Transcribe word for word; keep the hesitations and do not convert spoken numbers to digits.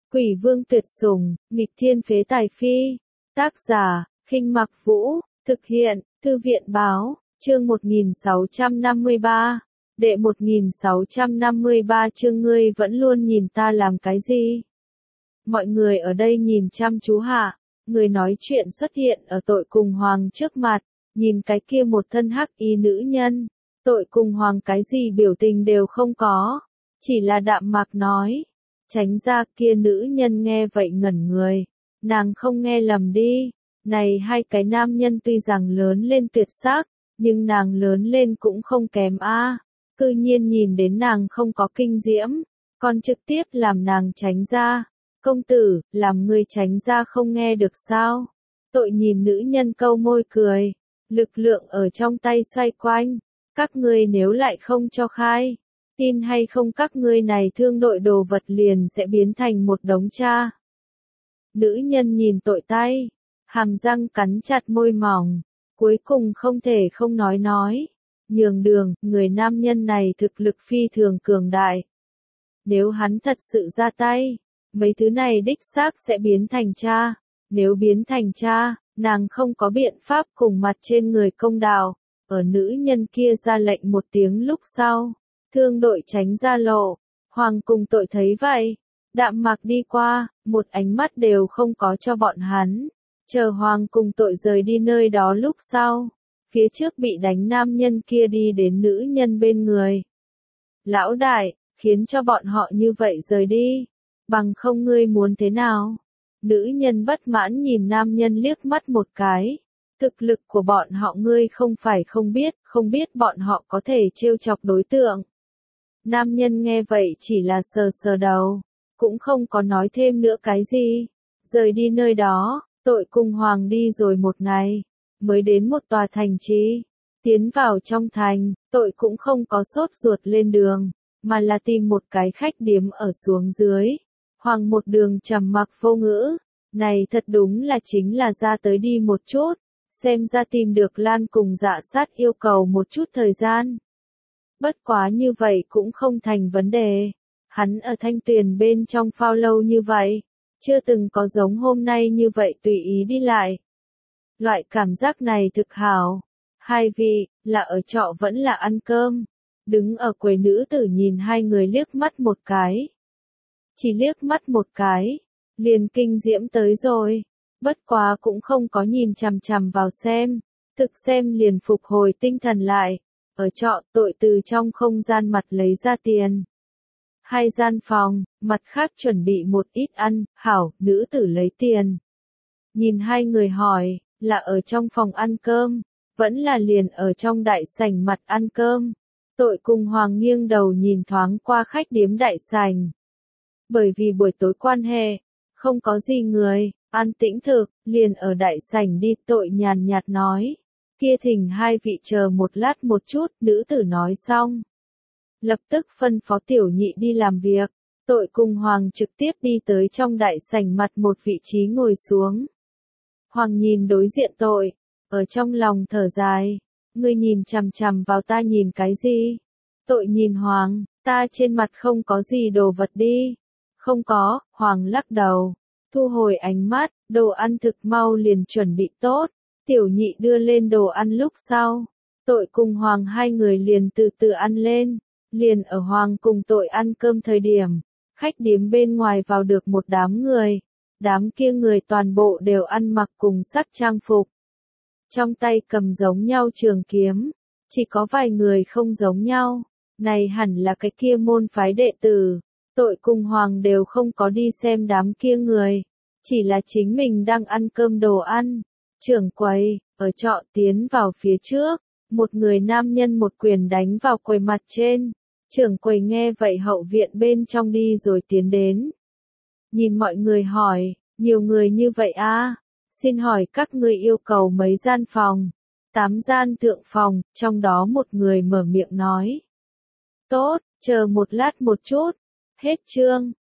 Quỷ vương tuyệt sủng, nghịch thiên phế tài phi. Tác giả, Khinh Mặc Vũ, thực hiện, Thư viện báo, chương một nghìn sáu trăm năm mươi ba. Đệ một nghìn sáu trăm năm mươi ba chương ngươi vẫn luôn nhìn ta làm cái gì? Mọi người ở đây nhìn chăm chú hạ, người nói chuyện xuất hiện ở Tội Cùng Hoàng trước mặt, nhìn cái kia một thân hắc y nữ nhân, Tội Cùng Hoàng cái gì biểu tình đều không có, chỉ là đạm mạc nói, tránh ra. Kia nữ nhân nghe vậy ngẩn người, nàng không nghe lầm đi, này hai cái nam nhân tuy rằng lớn lên tuyệt sắc, nhưng nàng lớn lên cũng không kém a. Cư nhiên nhìn đến nàng không có kinh diễm, còn trực tiếp làm nàng tránh ra. Công tử, làm ngươi tránh ra không nghe được sao? Tội nhìn nữ nhân câu môi cười, lực lượng ở trong tay xoay quanh, các ngươi nếu lại không cho khai, tin hay không các ngươi này thương đội đồ vật liền sẽ biến thành một đống cha. Nữ nhân nhìn Tội tay, hàm răng cắn chặt môi mỏng, cuối cùng không thể không nói nói. Nhường đường, người nam nhân này thực lực phi thường cường đại. Nếu hắn thật sự ra tay, mấy thứ này đích xác sẽ biến thành cha. Nếu biến thành cha, nàng không có biện pháp cùng mặt trên người công đạo. Ở nữ nhân kia ra lệnh một tiếng lúc sau, thương đội tránh ra lộ. Hoàng cùng Tội thấy vậy, đạm mạc đi qua, một ánh mắt đều không có cho bọn hắn. Chờ Hoàng cùng Tội rời đi nơi đó lúc sau, phía trước bị đánh nam nhân kia đi đến nữ nhân bên người. Lão đại, khiến cho bọn họ như vậy rời đi, bằng không ngươi muốn thế nào? Nữ nhân bất mãn nhìn nam nhân liếc mắt một cái. Thực lực của bọn họ ngươi không phải không biết, không biết bọn họ có thể trêu chọc đối tượng. Nam nhân nghe vậy chỉ là sờ sờ đầu, cũng không có nói thêm nữa cái gì. Rời đi nơi đó, Tội cùng Hoàng đi rồi một ngày, mới đến một tòa thành trì. Tiến vào trong thành, Tội cũng không có sốt ruột lên đường, mà là tìm một cái khách điếm ở xuống dưới. Hoàng một đường trầm mặc vô ngữ, này thật đúng là chính là ra tới đi một chút, xem ra tìm được Lan cùng Dạ Sát yêu cầu một chút thời gian. Bất quá như vậy cũng không thành vấn đề, hắn ở Thanh Tuyền bên trong phao lâu như vậy, chưa từng có giống hôm nay như vậy tùy ý đi lại. Loại cảm giác này thực hảo. Hai vị, là ở trọ vẫn là ăn cơm. Đứng ở quầy nữ tử nhìn hai người liếc mắt một cái. Chỉ liếc mắt một cái, liền kinh diễm tới rồi. Bất quá cũng không có nhìn chằm chằm vào xem. Thực xem liền phục hồi tinh thần lại. Ở trọ Tội từ trong không gian mặt lấy ra tiền. Hai gian phòng, mặt khác chuẩn bị một ít ăn, hảo, nữ tử lấy tiền. Nhìn hai người hỏi, là ở trong phòng ăn cơm, vẫn là liền ở trong đại sảnh mặt ăn cơm. Tội cùng Hoàng nghiêng đầu nhìn thoáng qua khách điếm đại sảnh. Bởi vì buổi tối quan hệ, không có gì người, an tĩnh thực, liền ở đại sảnh đi. Tội nhàn nhạt nói, kia thỉnh hai vị chờ một lát một chút. Nữ tử nói xong, lập tức phân phó tiểu nhị đi làm việc. Tội cùng Hoàng trực tiếp đi tới trong đại sảnh mặt một vị trí ngồi xuống. Hoàng nhìn đối diện Tội, ở trong lòng thở dài, ngươi nhìn chằm chằm vào ta nhìn cái gì? Tội nhìn Hoàng, ta trên mặt không có gì đồ vật đi. Không có. Hoàng lắc đầu, thu hồi ánh mắt. Đồ ăn thực mau liền chuẩn bị tốt, tiểu nhị đưa lên đồ ăn lúc sau, Tội cùng Hoàng hai người liền từ từ ăn lên. Liền ở Hoàng cùng Tội ăn cơm thời điểm, khách điếm bên ngoài vào được một đám người. Đám kia người toàn bộ đều ăn mặc cùng sắc trang phục, trong tay cầm giống nhau trường kiếm, chỉ có vài người không giống nhau. Này hẳn là cái kia môn phái đệ tử. Tội cùng Hoàng đều không có đi xem đám kia người, chỉ là chính mình đang ăn cơm đồ ăn. Trưởng quầy, ở trọ tiến vào phía trước, một người nam nhân một quyền đánh vào quầy mặt trên. Trưởng quầy nghe vậy hậu viện bên trong đi rồi tiến đến. Nhìn mọi người hỏi, nhiều người như vậy à? Xin hỏi các ngươi yêu cầu mấy gian phòng? Tám gian thượng phòng, trong đó một người mở miệng nói. Tốt, chờ một lát một chút. Hết chương.